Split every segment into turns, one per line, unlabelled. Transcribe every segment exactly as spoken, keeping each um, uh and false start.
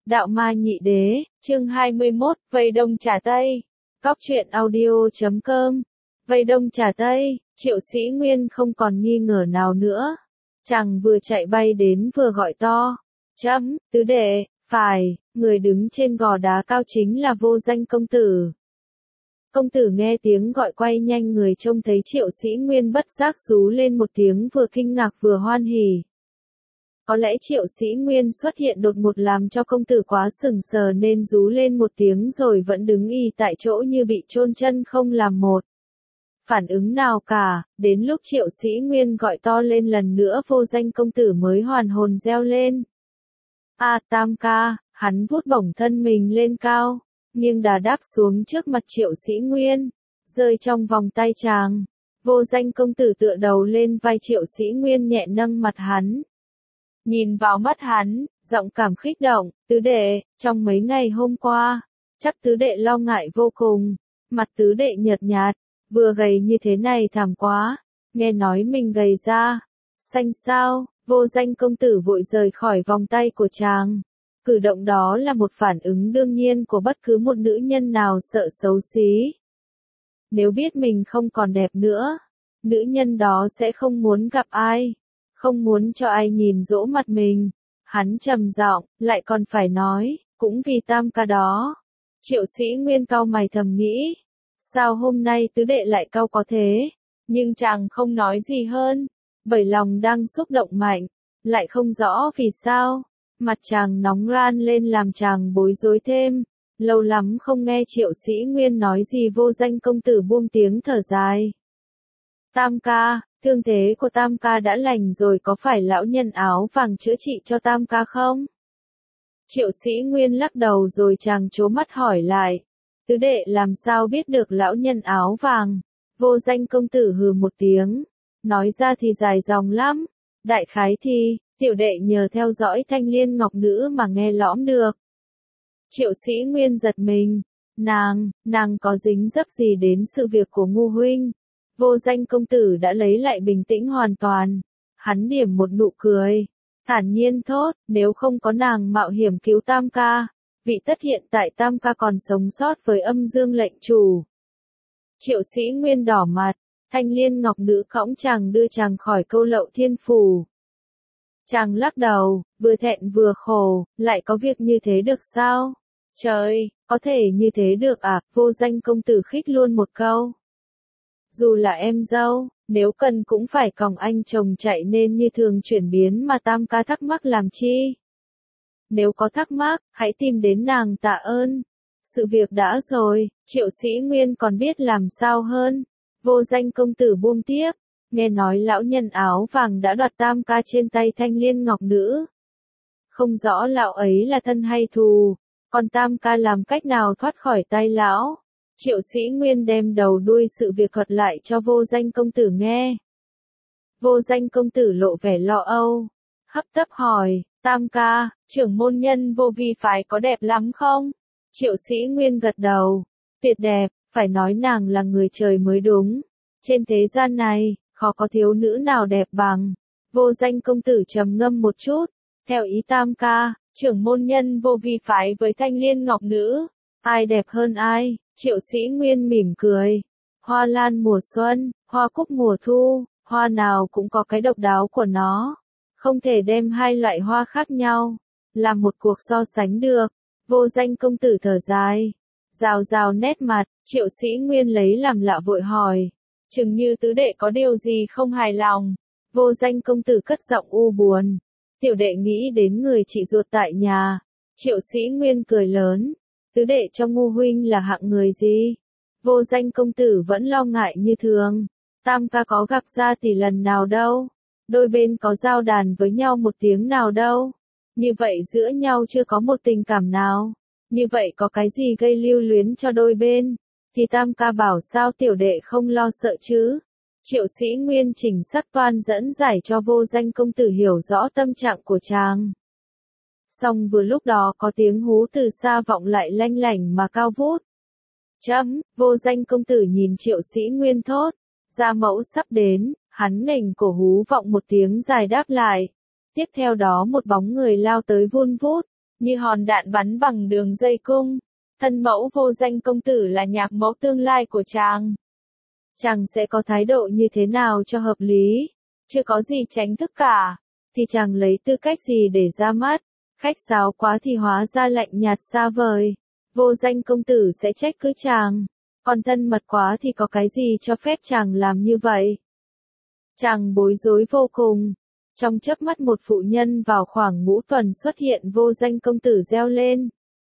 Đạo Ma Nhị Đế, chương hai mươi mốt, Vây Đông Trà Tây. Cóc truyện audio chấm com. Vây Đông Trà Tây, Triệu Sĩ Nguyên không còn nghi ngờ nào nữa. Chàng vừa chạy bay đến vừa gọi to. Chấm, tứ đệ, phải, người đứng trên gò đá cao chính là Vô Danh công tử. Công tử nghe tiếng gọi quay nhanh người trông thấy Triệu Sĩ Nguyên bất giác rú lên một tiếng vừa kinh ngạc vừa hoan hỉ. Có lẽ Triệu Sĩ Nguyên xuất hiện đột ngột làm cho công tử quá sừng sờ nên rú lên một tiếng rồi vẫn đứng y tại chỗ như bị chôn chân không làm một phản ứng nào cả, đến lúc Triệu Sĩ Nguyên gọi to lên lần nữa Vô Danh công tử mới hoàn hồn reo lên. A Tam ca, hắn vút bổng thân mình lên cao, nghiêng đà đáp xuống trước mặt Triệu Sĩ Nguyên, rơi trong vòng tay chàng. Vô Danh công tử tựa đầu lên vai Triệu Sĩ Nguyên nhẹ nâng mặt hắn. Nhìn vào mắt hắn, giọng cảm khích động, tứ đệ, trong mấy ngày hôm qua, chắc tứ đệ lo ngại vô cùng, mặt tứ đệ nhợt nhạt, vừa gầy như thế này thảm quá, nghe nói mình gầy ra, xanh sao, Vô Danh công tử vội rời khỏi vòng tay của chàng. Cử động đó là một phản ứng đương nhiên của bất cứ một nữ nhân nào sợ xấu xí. Nếu biết mình không còn đẹp nữa, nữ nhân đó sẽ không muốn gặp ai. Không muốn cho ai nhìn dỗ mặt mình. Hắn trầm giọng, lại còn phải nói, cũng vì Tam ca đó. Triệu Sĩ Nguyên cau mày thầm nghĩ, sao hôm nay tứ đệ lại cau có thế? Nhưng chàng không nói gì hơn, bởi lòng đang xúc động mạnh, lại không rõ vì sao. Mặt chàng nóng ran lên làm chàng bối rối thêm. Lâu lắm không nghe Triệu Sĩ Nguyên nói gì. Vô Danh công tử buông tiếng thở dài. Tam ca, thương thế của Tam ca đã lành rồi, có phải lão nhân áo vàng chữa trị cho Tam ca không? Triệu Sĩ Nguyên lắc đầu rồi chàng trố mắt hỏi lại. Tứ đệ làm sao biết được lão nhân áo vàng? Vô Danh công tử hừ một tiếng. Nói ra thì dài dòng lắm. Đại khái thì, tiểu đệ nhờ theo dõi Thanh Liên Ngọc Nữ mà nghe lõm được. Triệu Sĩ Nguyên giật mình. Nàng, nàng có dính dấp gì đến sự việc của Ngu huynh? Vô Danh công tử đã lấy lại bình tĩnh hoàn toàn. Hắn điểm một nụ cười. Thản nhiên thốt, nếu không có nàng mạo hiểm cứu Tam ca, vị tất hiện tại Tam ca còn sống sót với Âm Dương lệnh chủ. Triệu Sĩ Nguyên đỏ mặt, Thanh Liên Ngọc Nữ cõng chàng đưa chàng khỏi Câu Lậu Thiên Phủ. Chàng lắc đầu, vừa thẹn vừa khổ, lại có việc như thế được sao? Trời, có thể như thế được à? Vô Danh công tử khích luôn một câu. Dù là em dâu, nếu cần cũng phải còng anh chồng chạy nên như thường chuyển biến mà Tam ca thắc mắc làm chi. Nếu có thắc mắc, hãy tìm đến nàng tạ ơn. Sự việc đã rồi, Triệu Sĩ Nguyên còn biết làm sao hơn. Vô Danh công tử buông tiếp, nghe nói lão nhân áo vàng đã đoạt Tam ca trên tay Thanh Liên Ngọc Nữ. Không rõ lão ấy là thân hay thù, còn Tam ca làm cách nào thoát khỏi tay lão. Triệu Sĩ Nguyên đem đầu đuôi sự việc thuật lại cho Vô Danh công tử nghe. Vô Danh công tử lộ vẻ lo âu, hấp tấp hỏi, Tam ca, trưởng môn nhân Vô Vi phái có đẹp lắm không? Triệu Sĩ Nguyên gật đầu, tuyệt đẹp, phải nói nàng là người trời mới đúng. Trên thế gian này, khó có thiếu nữ nào đẹp bằng. Vô Danh công tử trầm ngâm một chút, theo ý Tam ca, trưởng môn nhân Vô Vi phái với Thanh Liên Ngọc Nữ, ai đẹp hơn ai? Triệu Sĩ Nguyên mỉm cười. Hoa lan mùa xuân, hoa cúc mùa thu, hoa nào cũng có cái độc đáo của nó. Không thể đem hai loại hoa khác nhau, làm một cuộc so sánh được. Vô Danh công tử thở dài, rào rào nét mặt. Triệu Sĩ Nguyên lấy làm lạ vội hỏi. Chừng như tứ đệ có điều gì không hài lòng. Vô Danh công tử cất giọng u buồn. Tiểu đệ nghĩ đến người chị ruột tại nhà. Triệu Sĩ Nguyên cười lớn. Tứ đệ cho Ngu huynh là hạng người gì? Vô Danh công tử vẫn lo ngại như thường. Tam ca có gặp ra tỷ lần nào đâu. Đôi bên có giao đàn với nhau một tiếng nào đâu. Như vậy giữa nhau chưa có một tình cảm nào. Như vậy có cái gì gây lưu luyến cho đôi bên? Thì Tam ca bảo sao tiểu đệ không lo sợ chứ? Triệu Sĩ Nguyên chỉnh sắc toan dẫn giải cho Vô Danh công tử hiểu rõ tâm trạng của chàng. Xong vừa lúc đó có tiếng hú từ xa vọng lại lanh lảnh mà cao vút. Chấm, Vô Danh công tử nhìn Triệu Sĩ Nguyên thốt. Gia mẫu sắp đến, hắn nghềnh cổ hú vọng một tiếng dài đáp lại. Tiếp theo đó một bóng người lao tới vun vút. như hòn đạn bắn bằng đường dây cung. Thân mẫu Vô Danh công tử là nhạc mẫu tương lai của chàng. Chàng sẽ có thái độ như thế nào cho hợp lý? Chưa có gì tránh thức cả, thì chàng lấy tư cách gì để ra mắt? Khách sáo quá thì hóa ra lạnh nhạt xa vời. Vô Danh công tử sẽ trách cứ chàng. Còn thân mật quá thì có cái gì cho phép chàng làm như vậy? Chàng bối rối vô cùng. Trong chớp mắt một phụ nhân vào khoảng ngũ tuần xuất hiện. Vô Danh công tử reo lên.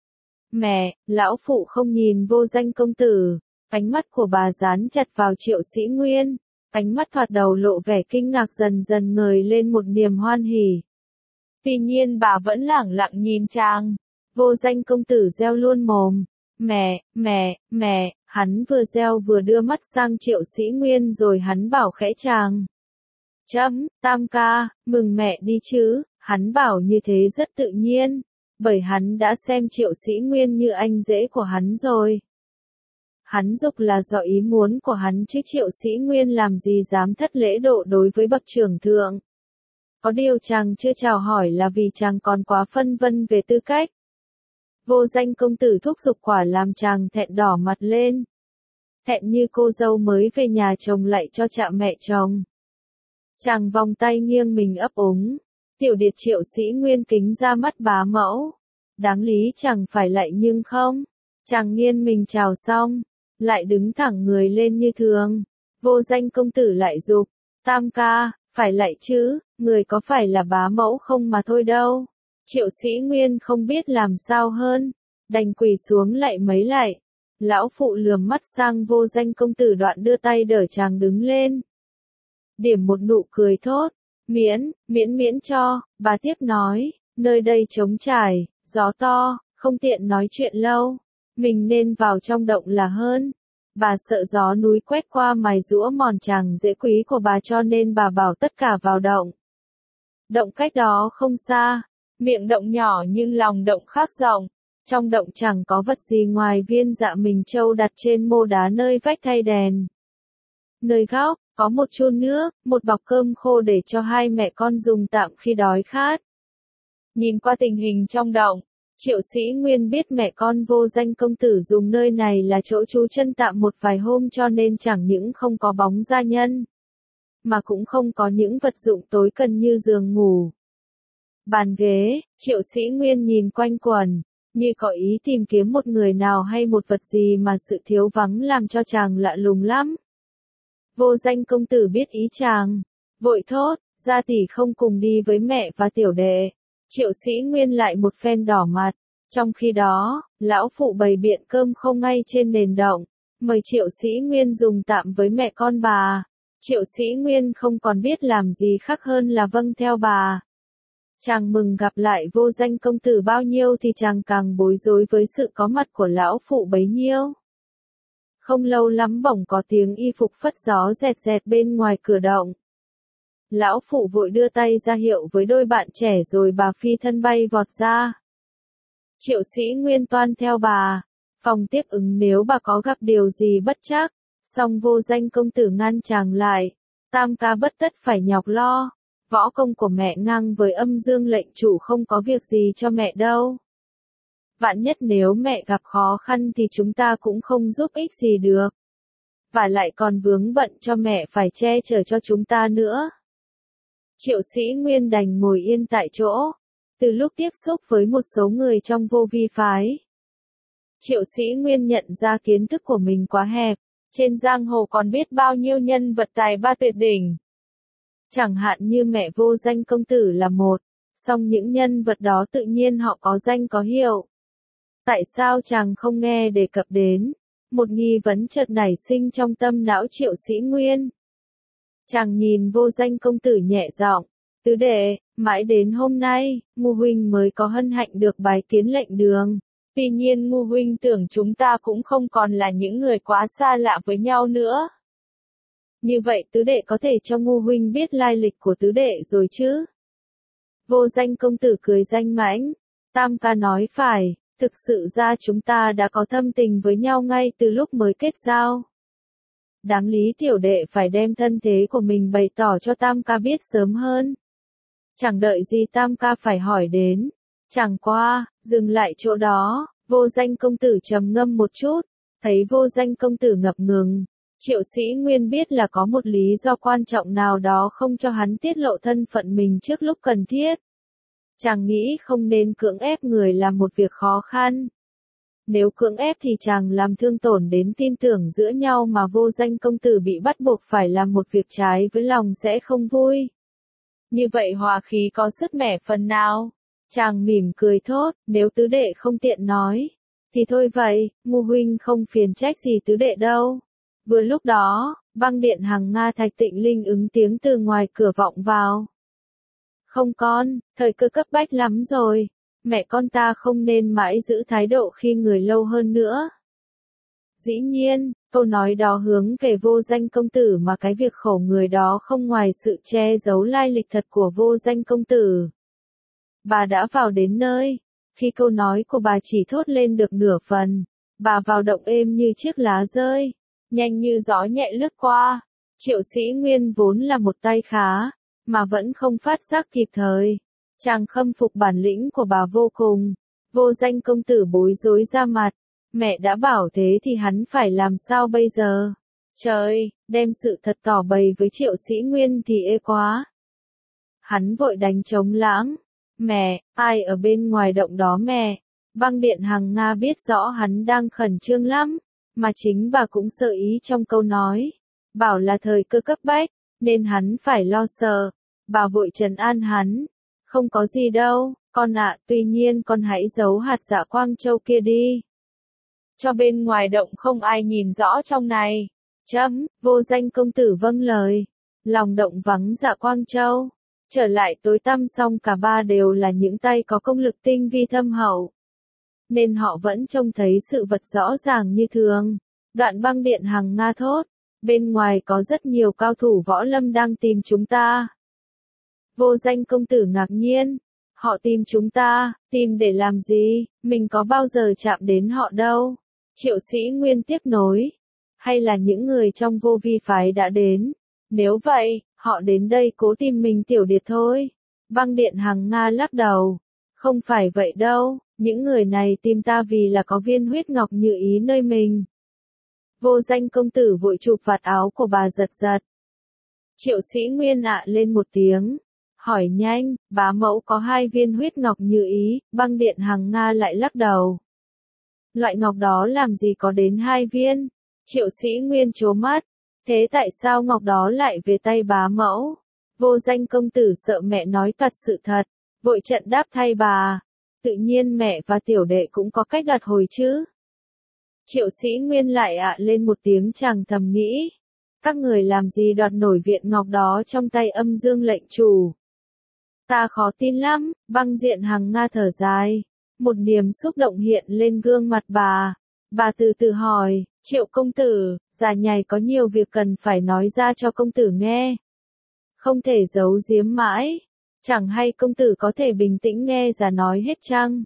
Mẹ, lão phụ không nhìn Vô Danh công tử. Ánh mắt của bà dán chặt vào Triệu Sĩ Nguyên. Ánh mắt thoạt đầu lộ vẻ kinh ngạc dần dần ngời lên một niềm hoan hỉ. Tuy nhiên bà vẫn lẳng lặng nhìn chàng. Vô Danh công tử reo luôn mồm. Mẹ, mẹ, mẹ, hắn vừa reo vừa đưa mắt sang Triệu Sĩ Nguyên rồi hắn bảo khẽ chàng. Chấm, Tam ca, mừng mẹ đi chứ, hắn bảo như thế rất tự nhiên, bởi hắn đã xem Triệu Sĩ Nguyên như anh rể của hắn rồi. Hắn dục là do ý muốn của hắn chứ Triệu Sĩ Nguyên làm gì dám thất lễ độ đối với bậc trưởng thượng. Có điều chàng chưa chào hỏi là vì chàng còn quá phân vân về tư cách. Vô Danh công tử thúc giục quả làm chàng thẹn đỏ mặt lên. Thẹn như cô dâu mới về nhà chồng lại cho chạm mẹ chồng. Chàng vòng tay nghiêng mình ấp úng. Tiểu điệt Triệu Sĩ Nguyên kính ra mắt bá mẫu. Đáng lý chàng phải lạy nhưng không. Chàng nghiêng mình chào xong, lại đứng thẳng người lên như thường. Vô Danh công tử lại giục. Tam ca, phải lạy chứ, người có phải là bá mẫu không mà thôi đâu. Triệu Sĩ Nguyên không biết làm sao hơn, đành quỳ xuống lạy mấy lạy. Lão phụ lườm mắt sang Vô Danh công tử đoạn đưa tay đỡ chàng đứng lên. Điểm một nụ cười thốt, miễn, miễn miễn cho, bà tiếp nói, nơi đây trống trải, gió to, không tiện nói chuyện lâu, mình nên vào trong động là hơn. Bà sợ gió núi quét qua mài giũa mòn chàng dễ quý của bà cho nên bà bảo tất cả vào động. Động cách đó không xa, miệng động nhỏ nhưng lòng động khác rộng. Trong động chẳng có vật gì ngoài viên dạ mình châu đặt trên mô đá nơi vách thay đèn. Nơi góc, có một chôn nước, một bọc cơm khô để cho hai mẹ con dùng tạm khi đói khát. Nhìn qua tình hình trong động, Triệu Sĩ Nguyên biết mẹ con Vô Danh công tử dùng nơi này là chỗ trú chân tạm một vài hôm cho nên chẳng những không có bóng gia nhân, mà cũng không có những vật dụng tối cần như giường ngủ, bàn ghế. Triệu Sĩ Nguyên nhìn quanh quẩn, như có ý tìm kiếm một người nào hay một vật gì mà sự thiếu vắng làm cho chàng lạ lùng lắm. Vô Danh công tử biết ý chàng, vội thốt, gia tỷ không cùng đi với mẹ và tiểu đệ. Triệu Sĩ Nguyên lại một phen đỏ mặt. Trong khi đó, lão phụ bày biện cơm không ngay trên nền động, mời Triệu Sĩ Nguyên dùng tạm với mẹ con bà. Triệu Sĩ Nguyên không còn biết làm gì khác hơn là vâng theo bà. Chàng mừng gặp lại Vô Danh công tử bao nhiêu thì chàng càng bối rối với sự có mặt của lão phụ bấy nhiêu. Không lâu lắm bỗng có tiếng y phục phất gió rẹt rẹt bên ngoài cửa động. Lão phụ vội đưa tay ra hiệu với đôi bạn trẻ rồi bà phi thân bay vọt ra. Triệu Sĩ Nguyên toan theo bà, phòng tiếp ứng nếu bà có gặp điều gì bất trắc, song Vô Danh công tử ngăn chàng lại. Tam ca bất tất phải nhọc lo, võ công của mẹ ngang với Âm Dương lệnh chủ không có việc gì cho mẹ đâu. Vạn nhất nếu mẹ gặp khó khăn thì chúng ta cũng không giúp ích gì được. Và lại còn vướng bận cho mẹ phải che chở cho chúng ta nữa. Triệu Sĩ Nguyên đành ngồi yên tại chỗ. Từ lúc tiếp xúc với một số người trong Vô Vi phái, Triệu Sĩ Nguyên nhận ra kiến thức của mình quá hẹp. Trên giang hồ còn biết bao nhiêu nhân vật tài ba tuyệt đỉnh. Chẳng hạn như mẹ Vô Danh công tử là một, song những nhân vật đó tự nhiên họ có danh có hiệu. Tại sao chàng không nghe đề cập đến? Một nghi vấn chợt nảy sinh trong tâm não Triệu Sĩ Nguyên. Chàng nhìn Vô Danh công tử nhẹ giọng, tứ đệ, mãi đến hôm nay, Ngu huynh mới có hân hạnh được bái kiến lệnh đường. Tuy nhiên Ngu huynh tưởng chúng ta cũng không còn là những người quá xa lạ với nhau nữa. Như vậy tứ đệ có thể cho Ngu huynh biết lai lịch của tứ đệ rồi chứ? Vô Danh công tử cười danh mãnh. Tam ca nói phải, thực sự ra chúng ta đã có thâm tình với nhau ngay từ lúc mới kết giao. Đáng lý tiểu đệ phải đem thân thế của mình bày tỏ cho Tam ca biết sớm hơn. Chẳng đợi gì Tam ca phải hỏi đến. Chẳng qua, dừng lại chỗ đó, Vô Danh công tử trầm ngâm một chút, thấy Vô Danh công tử ngập ngừng. Triệu Sĩ Nguyên biết là có một lý do quan trọng nào đó không cho hắn tiết lộ thân phận mình trước lúc cần thiết. Chàng nghĩ không nên cưỡng ép người làm một việc khó khăn. Nếu cưỡng ép thì chàng làm thương tổn đến tin tưởng giữa nhau mà Vô Danh công tử bị bắt buộc phải làm một việc trái với lòng sẽ không vui. Như vậy hòa khí có sứt mẻ phần nào? Chàng mỉm cười thốt, nếu tứ đệ không tiện nói. Thì thôi vậy, Ngô huynh không phiền trách gì tứ đệ đâu. Vừa lúc đó, băng điện Hằng Nga Thạch Tịnh Linh ứng tiếng từ ngoài cửa vọng vào. Không con, thời cơ cấp bách lắm rồi. Mẹ con ta không nên mãi giữ thái độ khi người lâu hơn nữa. Dĩ nhiên, câu nói đó hướng về Vô Danh công tử mà cái việc khổ người đó không ngoài sự che giấu lai lịch thật của Vô Danh công tử. Bà đã vào đến nơi. Khi câu nói của bà chỉ thốt lên được nửa phần, bà vào động êm như chiếc lá rơi, nhanh như gió nhẹ lướt qua. Triệu Sĩ Nguyên vốn là một tay khá, mà vẫn không phát giác kịp thời. Chàng khâm phục bản lĩnh của bà vô cùng. Vô Danh công tử bối rối ra mặt. Mẹ đã bảo thế thì hắn phải làm sao bây giờ? Trời, đem sự thật tỏ bày với Triệu Sĩ Nguyên thì ê quá. Hắn vội đánh trống lãng. Mẹ, ai ở bên ngoài động đó mẹ? Băng điện Hằng Nga biết rõ hắn đang khẩn trương lắm, mà chính bà cũng sợ ý trong câu nói. Bảo là thời cơ cấp bách, nên hắn phải lo sợ. Bà vội trấn an hắn. Không có gì đâu, con ạ, tuy nhiên con hãy giấu hạt Dạ Quang Châu kia đi. Cho bên ngoài động không ai nhìn rõ trong này. Chấm, Vô Danh công tử vâng lời. Lòng động vắng Dạ Quang Châu. Trở lại tối tăm xong cả ba đều là những tay có công lực tinh vi thâm hậu. Nên họ vẫn trông thấy sự vật rõ ràng như thường. Đoạn băng điện Hằng Nga thốt. Bên ngoài có rất nhiều cao thủ võ lâm đang tìm chúng ta. Vô Danh công tử ngạc nhiên. Họ tìm chúng ta, tìm để làm gì, mình có bao giờ chạm đến họ đâu. Triệu Sĩ Nguyên tiếp nối. Hay là những người trong Vô Vi phái đã đến. Nếu vậy, họ đến đây cố tìm mình Tiểu Điệt thôi. Băng điện Hằng Nga lắc đầu. Không phải vậy đâu, những người này tìm ta vì là có viên huyết ngọc như ý nơi mình. Vô Danh công tử vội chụp vạt áo của bà giật giật. Triệu Sĩ Nguyên ạ lên một tiếng. Hỏi nhanh, bá mẫu có hai viên huyết ngọc như ý, băng điện Hằng Nga lại lắc đầu. Loại ngọc đó làm gì có đến hai viên? Triệu Sĩ Nguyên trố mắt. Thế tại sao ngọc đó lại về tay bá mẫu? Vô Danh công tử sợ mẹ nói toạc sự thật, vội trận đáp thay bà. Tự nhiên mẹ và tiểu đệ cũng có cách đoạt hồi chứ. Triệu Sĩ Nguyên lại ạ lên một tiếng chàng thầm nghĩ. Các người làm gì đoạt nổi viện ngọc đó trong tay Âm Dương lệnh chủ? Ta khó tin lắm, băng diện Hằng Nga thở dài. Một niềm xúc động hiện lên gương mặt bà. Bà từ từ hỏi, Triệu công tử, già nhầy có nhiều việc cần phải nói ra cho công tử nghe. Không thể giấu giếm mãi. Chẳng hay công tử có thể bình tĩnh nghe già nói hết chăng?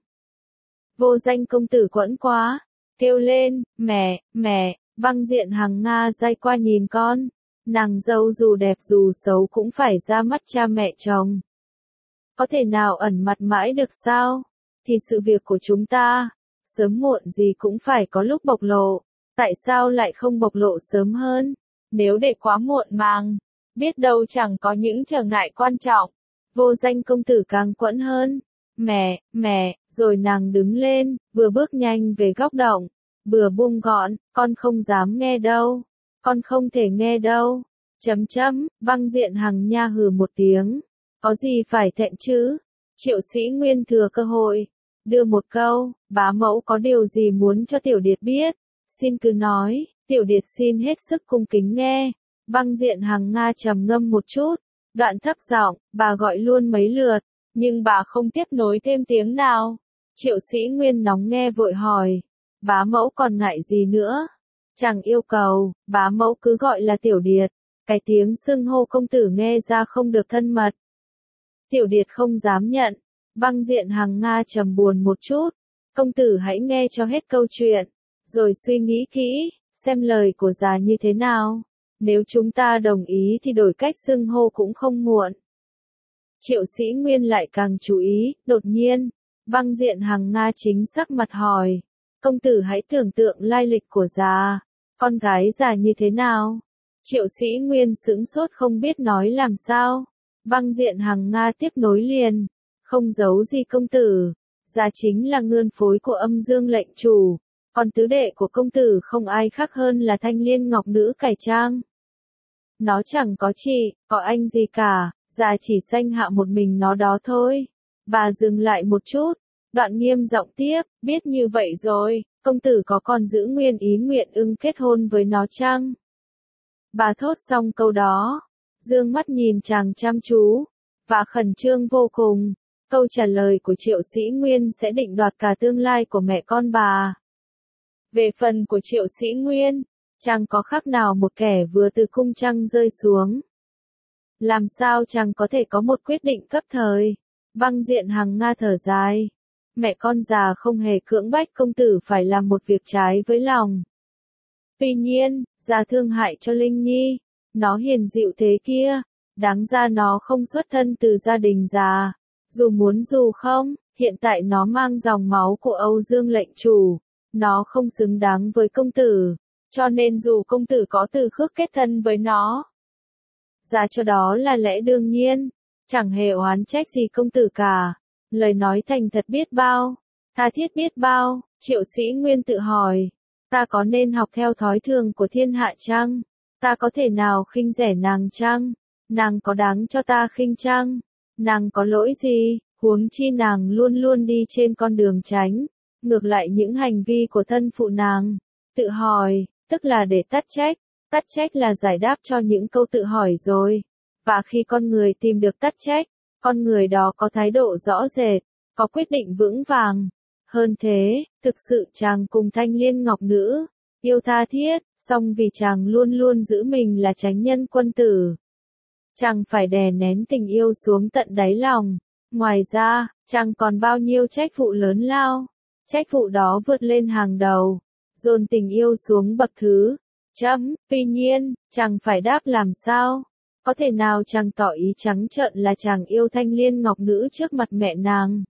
Vô Danh công tử quẫn quá. Kêu lên, mẹ, mẹ, băng diện Hằng Nga day qua nhìn con. Nàng dâu dù đẹp dù xấu cũng phải ra mắt cha mẹ chồng. Có thể nào ẩn mặt mãi được sao? Thì sự việc của chúng ta, sớm muộn gì cũng phải có lúc bộc lộ. Tại sao lại không bộc lộ sớm hơn? Nếu để quá muộn màng, biết đâu chẳng có những trở ngại quan trọng. Vô Danh công tử càng quẫn hơn. Mẹ, mẹ, rồi nàng đứng lên, vừa bước nhanh về góc động, vừa buông gọn, con không dám nghe đâu. Con không thể nghe đâu. Chấm chấm, băng diện Hằng Nha hừ một tiếng. Có gì phải thẹn chứ? Triệu Sĩ Nguyên thừa cơ hội. Đưa một câu, bá mẫu có điều gì muốn cho Tiểu Điệt biết? Xin cứ nói, Tiểu Điệt xin hết sức cung kính nghe. Băng diện Hằng Nga trầm ngâm một chút. Đoạn thấp giọng, bà gọi luôn mấy lượt, nhưng bà không tiếp nối thêm tiếng nào. Triệu Sĩ Nguyên nóng nghe vội hỏi. Bá mẫu còn ngại gì nữa? Chàng yêu cầu, bá mẫu cứ gọi là Tiểu Điệt. Cái tiếng xưng hô công tử nghe ra không được thân mật. Tiểu Điệt không dám nhận. Băng diện Hằng Nga trầm buồn một chút. Công tử hãy nghe cho hết câu chuyện, rồi suy nghĩ kỹ, xem lời của già như thế nào. Nếu chúng ta đồng ý thì đổi cách xưng hô cũng không muộn. Triệu Sĩ Nguyên lại càng chú ý, đột nhiên, Băng Diện Hằng Nga chính sắc mặt hỏi. Công tử hãy tưởng tượng lai lịch của già. Con gái già như thế nào? Triệu Sĩ Nguyên sững sốt không biết nói làm sao. Băng Diện Hằng Nga tiếp nối liền. Không giấu gì công tử. Già chính là ngươn phối của Âm Dương lệnh chủ. Còn tứ đệ của công tử không ai khác hơn là Thanh Liên Ngọc Nữ cải trang. Nó chẳng có chị, có anh gì cả, già chỉ sanh hạ một mình nó đó thôi. Bà dừng lại một chút, đoạn nghiêm giọng tiếp, biết như vậy rồi, công tử có còn giữ nguyên ý nguyện ưng kết hôn với nó chăng? Bà thốt xong câu đó, dương mắt nhìn chàng chăm chú, và khẩn trương vô cùng. Câu trả lời của Triệu Sĩ Nguyên sẽ định đoạt cả tương lai của mẹ con bà. Về phần của Triệu Sĩ Nguyên, chàng có khác nào một kẻ vừa từ cung trăng rơi xuống. Làm sao chàng có thể có một quyết định cấp thời? Băng Diện Hằng Nga thở dài. Mẹ con già không hề cưỡng bách công tử phải làm một việc trái với lòng. Tuy nhiên, già thương hại cho Linh Nhi. Nó hiền dịu thế kia. Đáng ra nó không xuất thân từ gia đình già. Dù muốn dù không, hiện tại nó mang dòng máu của Âu Dương lệnh chủ. Nó không xứng đáng với công tử. Cho nên dù công tử có từ khước kết thân với nó, ra cho đó là lẽ đương nhiên, chẳng hề oán trách gì công tử cả. Lời nói thành thật biết bao, tha thiết biết bao. Triệu Sĩ Nguyên tự hỏi, ta có nên học theo thói thường của thiên hạ chăng? Ta có thể nào khinh rẻ nàng chăng? Nàng có đáng cho ta khinh chăng? Nàng có lỗi gì? Huống chi nàng luôn luôn đi trên con đường chánh, ngược lại những hành vi của thân phụ nàng. Tự hỏi, tức là để tắt trách. Tắt trách là giải đáp cho những câu tự hỏi rồi. Và khi con người tìm được tắt trách, con người đó có thái độ rõ rệt, có quyết định vững vàng. Hơn thế, thực sự chàng cùng Thanh Liên Ngọc Nữ, yêu tha thiết, song vì chàng luôn luôn giữ mình là chánh nhân quân tử. Chàng phải đè nén tình yêu xuống tận đáy lòng. Ngoài ra, chàng còn bao nhiêu trách vụ lớn lao. Trách vụ đó vượt lên hàng đầu, dồn tình yêu xuống bậc thứ chấm. Tuy nhiên, chàng phải đáp làm sao? Có thể nào chàng tỏ ý trắng trợn là chàng yêu Thanh Liên Ngọc Nữ trước mặt mẹ nàng?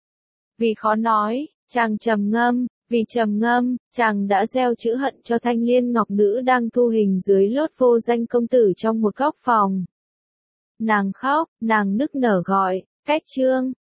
Vì khó nói, chàng trầm ngâm, vì trầm ngâm, chàng đã gieo chữ hận cho Thanh Liên Ngọc Nữ đang thu hình dưới lốt vô danh công tử trong một góc phòng. Nàng khóc, nàng nức nở gọi, Cách Trương,